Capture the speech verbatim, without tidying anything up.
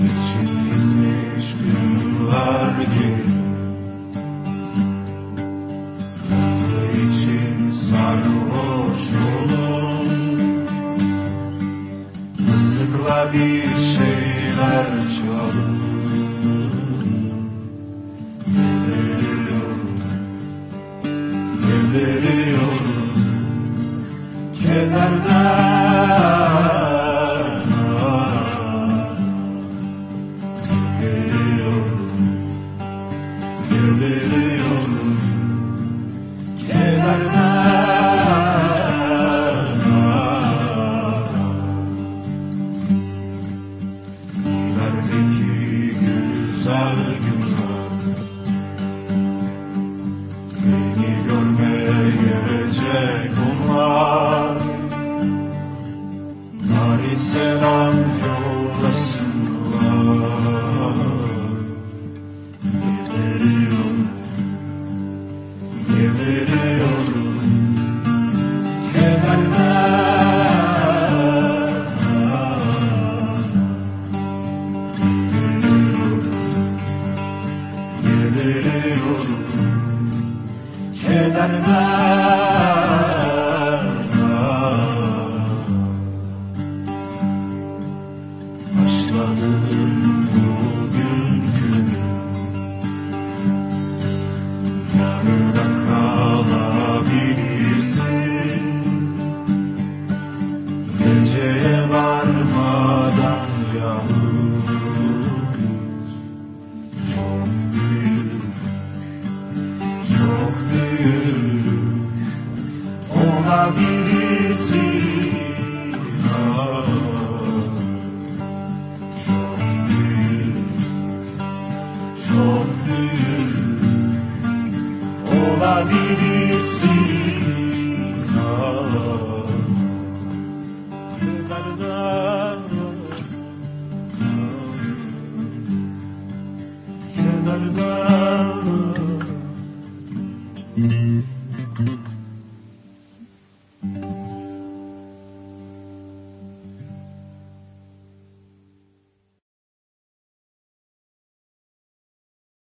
Geçip gitmiş günler gibi Yandığı için sarhoş olup Islıkla bir şeyler çalıp Geberiyorum, geberiyorum Kederden Geberiyorum, kederden İlerideki güzel günler Beni görmeye gelecek onlar Bari selam yollasınlar Geberiyorum, kederden Geberiyorum, kederden Başladım bugünkü gün Yarıda kalabilirsin Geceye varmadan yalnız Çok büyük, çok büyük olabilirsin ah, Çok büyük, çok büyük olabilirsin ah, Kederden, kederden